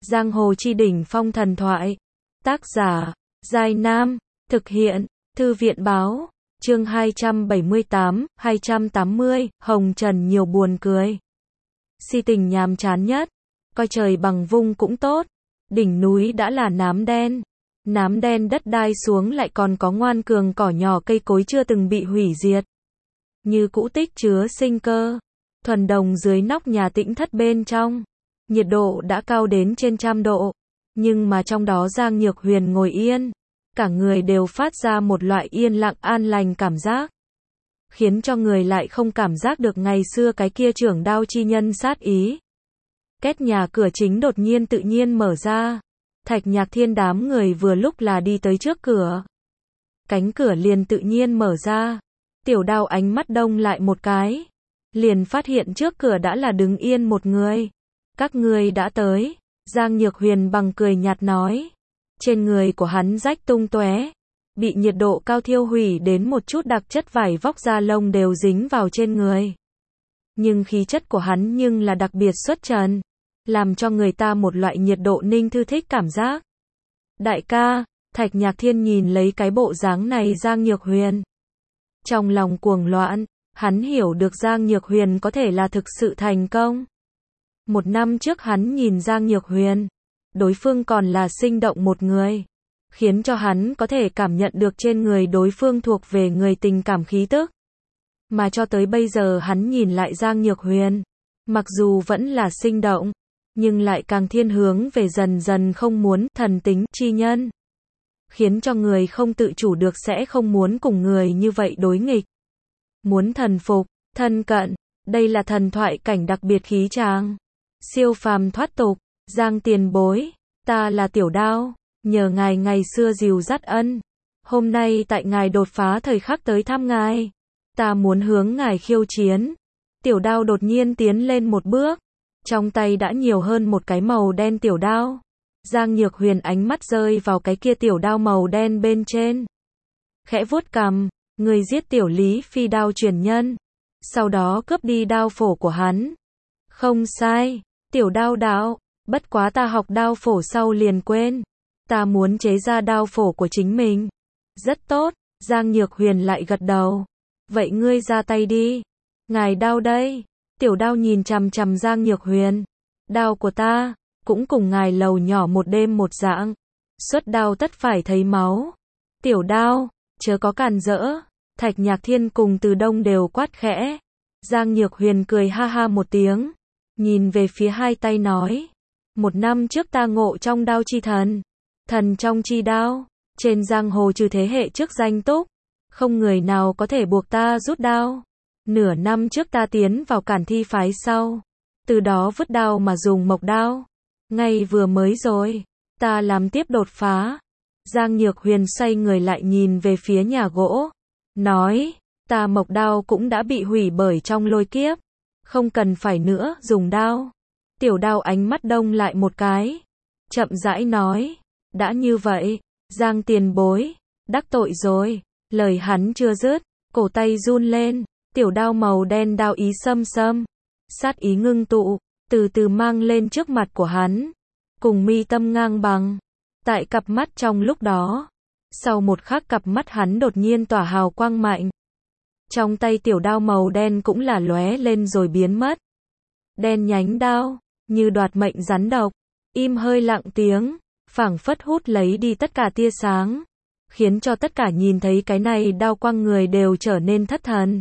Giang hồ chi đỉnh phong thần thoại. Tác giả, Giai Nam. Thực hiện, Thư viện Báo. Chương 278, Hồng Trần nhiều buồn cười. Si tình nhàm chán nhất. Coi trời bằng vung cũng tốt. Đỉnh núi đã là nám đen. Nám đen đất đai xuống lại còn có ngoan cường cỏ nhỏ cây cối chưa từng bị hủy diệt. Như cũ tích chứa sinh cơ. Thuần đồng dưới nóc nhà tĩnh thất bên trong. Nhiệt độ đã cao đến trên 100 độ. Nhưng mà trong đó Giang Nhược Huyền ngồi yên. Cả người đều phát ra một loại yên lặng an lành cảm giác. Khiến cho người lại không cảm giác được ngày xưa cái kia trưởng đao chi nhân sát ý. Két nhà cửa chính đột nhiên tự nhiên mở ra. Thạch Nhạc Thiên đám người vừa lúc là đi tới trước cửa. Cánh cửa liền tự nhiên mở ra. Tiểu Đao ánh mắt đông lại một cái. Liền phát hiện trước cửa đã là đứng yên một người. Các ngươi đã tới. Giang Nhược Huyền bằng cười nhạt nói. Trên người của hắn rách tung tóe, bị nhiệt độ cao thiêu hủy đến một chút đặc chất vải vóc da lông đều dính vào trên người. Nhưng khí chất của hắn nhưng là đặc biệt xuất trần, làm cho người ta một loại nhiệt độ ninh thư thích cảm giác. Đại ca, Thạch Nhạc Thiên nhìn lấy cái bộ dáng này Giang Nhược Huyền. Trong lòng cuồng loạn, hắn hiểu được Giang Nhược Huyền có thể là thực sự thành công. Một năm trước hắn nhìn Giang Nhược Huyền, đối phương còn là sinh động một người, khiến cho hắn có thể cảm nhận được trên người đối phương thuộc về người tình cảm khí tức. Mà cho tới bây giờ hắn nhìn lại Giang Nhược Huyền, mặc dù vẫn là sinh động, nhưng lại càng thiên hướng về dần dần không muốn thần tính chi nhân. Khiến cho người không tự chủ được sẽ không muốn cùng người như vậy đối nghịch. Muốn thần phục, thân cận, đây là thần thoại cảnh đặc biệt khí tràng. Siêu phàm thoát tục. Giang tiền bối, ta là Tiểu Đao, nhờ ngài ngày xưa dìu dắt ân. Hôm nay tại ngài đột phá thời khắc tới thăm ngài, ta muốn hướng ngài khiêu chiến. Tiểu Đao đột nhiên tiến lên một bước, trong tay đã nhiều hơn một cái màu đen tiểu đao. Giang Nhược Huyền ánh mắt rơi vào cái kia tiểu đao màu đen bên trên. Khẽ vuốt cằm, người giết Tiểu Lý Phi đao truyền nhân, sau đó cướp đi đao phổ của hắn. Không sai, Tiểu Đao đạo. Bất quá ta học đao phổ sau liền quên. Ta muốn chế ra đao phổ của chính mình. Rất tốt, Giang Nhược Huyền lại gật đầu. Vậy ngươi ra tay đi. Ngài đao đây. Tiểu Đao nhìn chằm chằm Giang Nhược Huyền. Đao của ta, cũng cùng ngài lầu nhỏ một đêm một dạng. Xuất đao tất phải thấy máu. Tiểu Đao, chớ có càn rỡ. Thạch Nhạc Thiên cùng Từ Đông đều quát khẽ. Giang Nhược Huyền cười ha ha một tiếng. Nhìn về phía hai tay nói. Một năm trước ta ngộ trong đao chi thần. Thần trong chi đao. Trên giang hồ trừ thế hệ trước danh túc, không người nào có thể buộc ta rút đao. Nửa năm trước ta tiến vào Cản Thi phái sau. Từ đó vứt đao mà dùng mộc đao. Ngay vừa mới rồi, ta làm tiếp đột phá. Giang Nhược Huyền xoay người lại nhìn về phía nhà gỗ. Nói, ta mộc đao cũng đã bị hủy bởi trong lôi kiếp. Không cần phải nữa dùng đao. Tiểu Đao ánh mắt đông lại một cái. Chậm rãi nói. Đã như vậy, Giang tiền bối, đắc tội rồi. Lời hắn chưa dứt, cổ tay run lên. Tiểu đao màu đen đao ý xâm xâm. Sát ý ngưng tụ, từ từ mang lên trước mặt của hắn. Cùng mi tâm ngang bằng. Tại cặp mắt trong lúc đó. Sau một khắc cặp mắt hắn đột nhiên tỏa hào quang mạnh. Trong tay tiểu đao màu đen cũng là lóe lên rồi biến mất. Đen nhánh đao, như đoạt mệnh rắn độc, im hơi lặng tiếng, phảng phất hút lấy đi tất cả tia sáng, khiến cho tất cả nhìn thấy cái này đao quang người đều trở nên thất thần.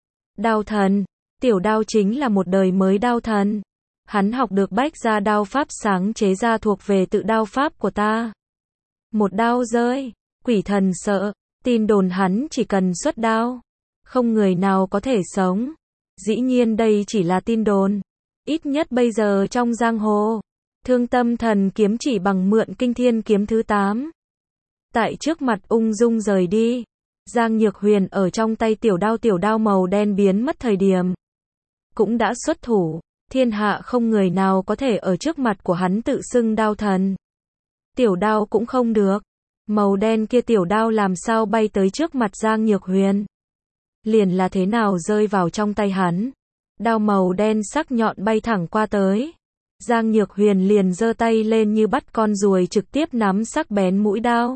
Đao thần, Tiểu Đao chính là một đời mới đao thần. Hắn học được bách gia đao pháp sáng chế ra thuộc về tự đao pháp của ta. Một đao rơi, quỷ thần sợ, tin đồn hắn chỉ cần xuất đao, không người nào có thể sống. Dĩ nhiên đây chỉ là tin đồn. Ít nhất bây giờ trong giang hồ, Thương Tâm Thần kiếm chỉ bằng mượn Kinh Thiên kiếm thứ 8. Tại trước mặt ung dung rời đi. Giang Nhược Huyền ở trong tay tiểu đao màu đen biến mất thời điểm. Cũng đã xuất thủ. Thiên hạ không người nào có thể ở trước mặt của hắn tự xưng đao thần. Tiểu đao cũng không được. Màu đen kia tiểu đao làm sao bay tới trước mặt Giang Nhược Huyền. Liền là thế nào rơi vào trong tay hắn. Đao màu đen sắc nhọn bay thẳng qua tới. Giang Nhược Huyền liền giơ tay lên như bắt con ruồi trực tiếp nắm sắc bén mũi đao.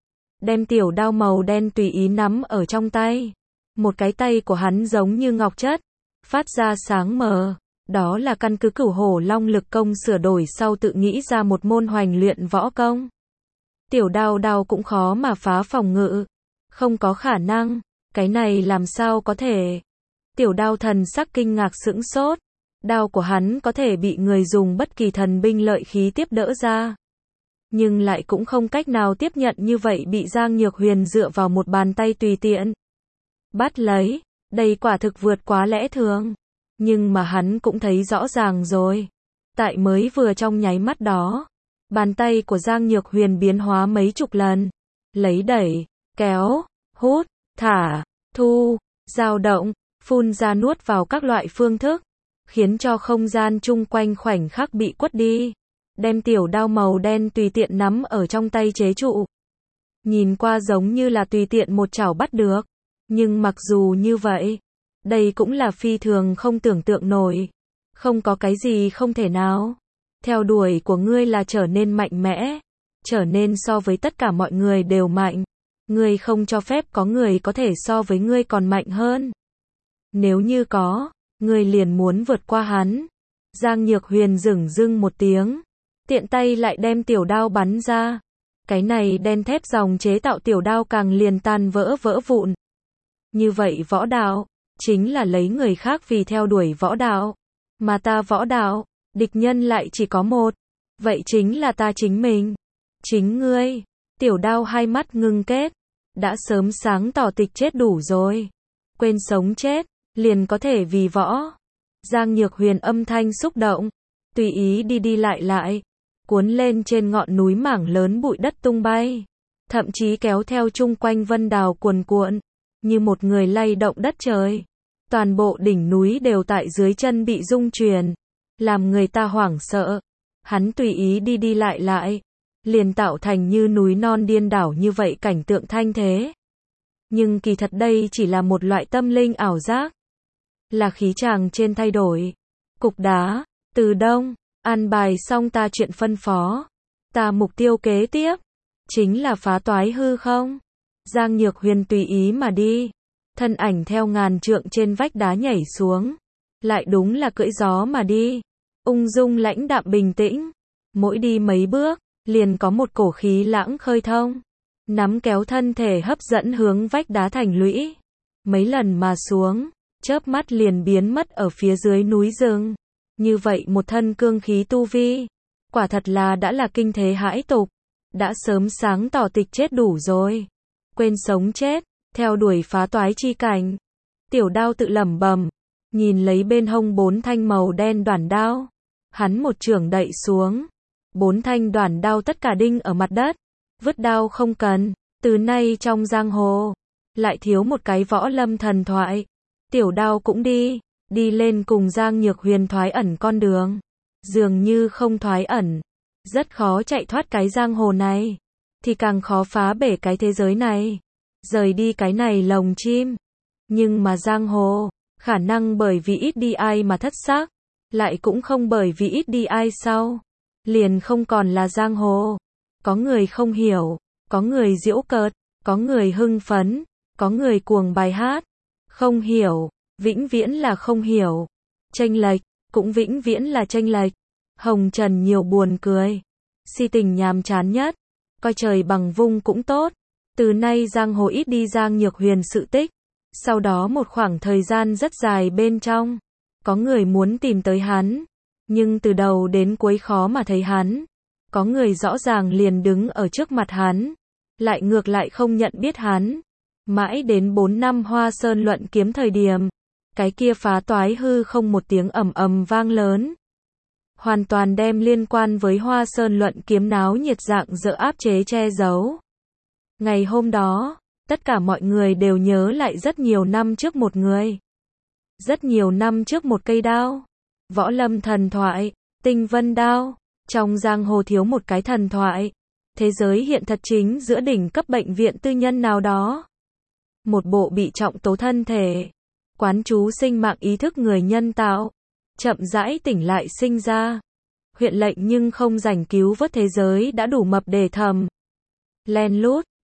Đem tiểu đao màu đen tùy ý nắm ở trong tay. Một cái tay của hắn giống như ngọc chất, phát ra sáng mờ. Đó là căn cứ Cửu Hổ Long lực công sửa đổi sau tự nghĩ ra một môn hoành luyện võ công. Tiểu đao cũng khó mà phá phòng ngự. Không có khả năng. Cái này làm sao có thể? Tiểu đao thần sắc kinh ngạc sững sốt. Đao của hắn có thể bị người dùng bất kỳ thần binh lợi khí tiếp đỡ ra. Nhưng lại cũng không cách nào tiếp nhận như vậy bị Giang Nhược Huyền dựa vào một bàn tay tùy tiện bắt lấy. Đây quả thực vượt quá lẽ thường. Nhưng mà hắn cũng thấy rõ ràng rồi. Tại mới vừa trong nháy mắt đó, bàn tay của Giang Nhược Huyền biến hóa mấy chục lần. Lấy đẩy, kéo, hút, thả, thu, dao động, phun ra nuốt vào các loại phương thức, khiến cho không gian chung quanh khoảnh khắc bị quất đi. Đem tiểu đao màu đen tùy tiện nắm ở trong tay chế trụ. Nhìn qua giống như là tùy tiện một chảo bắt được. Nhưng mặc dù như vậy, đây cũng là phi thường không tưởng tượng nổi. Không có cái gì không thể nào. Theo đuổi của ngươi là trở nên mạnh mẽ. Trở nên so với tất cả mọi người đều mạnh. Ngươi không cho phép có người có thể so với ngươi còn mạnh hơn. Nếu như có, ngươi liền muốn vượt qua hắn. Giang Nhược Huyền dửng dưng một tiếng. Tiện tay lại đem tiểu đao bắn ra. Cái này đen thép dòng chế tạo tiểu đao càng liền tan vỡ vụn. Như vậy võ đạo, chính là lấy người khác vì theo đuổi võ đạo. Mà ta võ đạo, địch nhân lại chỉ có một. Vậy chính là ta chính mình. Chính ngươi. Tiểu đao hai mắt ngưng kết. Đã sớm sáng tỏ tịch chết đủ rồi. Quên sống chết, liền có thể vì võ. Giang Nhược Huyền âm thanh xúc động. Tùy ý đi lại. Cuốn lên trên ngọn núi mảng lớn bụi đất tung bay. Thậm chí kéo theo chung quanh vân đào cuồn cuộn. Như một người lay động đất trời. Toàn bộ đỉnh núi đều tại dưới chân bị rung chuyển. Làm người ta hoảng sợ. Hắn tùy ý đi lại. Liền tạo thành như núi non điên đảo như vậy cảnh tượng thanh thế. Nhưng kỳ thật đây chỉ là một loại tâm linh ảo giác. Là khí chàng trên thay đổi. Cục đá, từ đông, an bài xong ta chuyện phân phó. Ta mục tiêu kế tiếp. Chính là phá toái hư không? Giang Nhược Huyền tùy ý mà đi. Thân ảnh theo ngàn trượng trên vách đá nhảy xuống. Lại đúng là cưỡi gió mà đi. Ung dung lãnh đạm bình tĩnh. Mỗi đi mấy bước, liền có một cổ khí lãng khơi thông. Nắm kéo thân thể hấp dẫn hướng vách đá thành lũy. Mấy lần mà xuống, chớp mắt liền biến mất ở phía dưới núi rừng. Như vậy một thân cương khí tu vi. Quả thật là đã là kinh thế hãi tục. Đã sớm sáng tỏ tịch chết đủ rồi. Quên sống chết, theo đuổi phá toái chi cảnh. Tiểu đao tự lẩm bẩm, nhìn lấy bên hông 4 thanh màu đen đoản đao. Hắn một chưởng đậy xuống. 4 thanh đoản đao tất cả đinh ở mặt đất. Vứt đao không cần. Từ nay trong giang hồ, lại thiếu một cái võ lâm thần thoại. Tiểu đao cũng đi lên cùng Giang Nhược Huyền thoái ẩn con đường. Dường như không thoái ẩn. Rất khó chạy thoát cái giang hồ này. Thì càng khó phá bể cái thế giới này. Rời đi cái này lồng chim. Nhưng mà giang hồ, khả năng bởi vì ít đi ai mà thất xác. Lại cũng không bởi vì ít đi ai sau. Liền không còn là giang hồ. Có người không hiểu. Có người giễu cợt. Có người hưng phấn. Có người cuồng bài hát. Không hiểu. Vĩnh viễn là không hiểu. Chênh lệch. Cũng vĩnh viễn là chênh lệch. Hồng trần nhiều buồn cười. Si tình nhàm chán nhất. Coi trời bằng vung cũng tốt. Từ nay giang hồ ít đi Giang Nhược Huyền sự tích. Sau đó một khoảng thời gian rất dài bên trong. Có người muốn tìm tới hắn. Nhưng từ đầu đến cuối khó mà thấy hắn. Có người rõ ràng liền đứng ở trước mặt hắn. Lại ngược lại không nhận biết hắn. Mãi đến 4 năm Hoa Sơn luận kiếm thời điểm. Cái kia phá toái hư không một tiếng ầm ầm vang lớn. Hoàn toàn đem liên quan với Hoa Sơn luận kiếm náo nhiệt dạng dỡ áp chế che giấu. Ngày hôm đó, tất cả mọi người đều nhớ lại rất nhiều năm trước một người. Rất nhiều năm trước một cây đao. Võ lâm thần thoại, Tinh Vân đao. Trong giang hồ thiếu một cái thần thoại. Thế giới hiện thật chính giữa đỉnh cấp bệnh viện tư nhân nào đó. Một bộ bị trọng tố thân thể. Quán chú sinh mạng ý thức người nhân tạo. Chậm rãi tỉnh lại sinh ra. huyện lệnh nhưng không rảnh cứu vớt thế giới đã đủ mập để thầm. Len lút,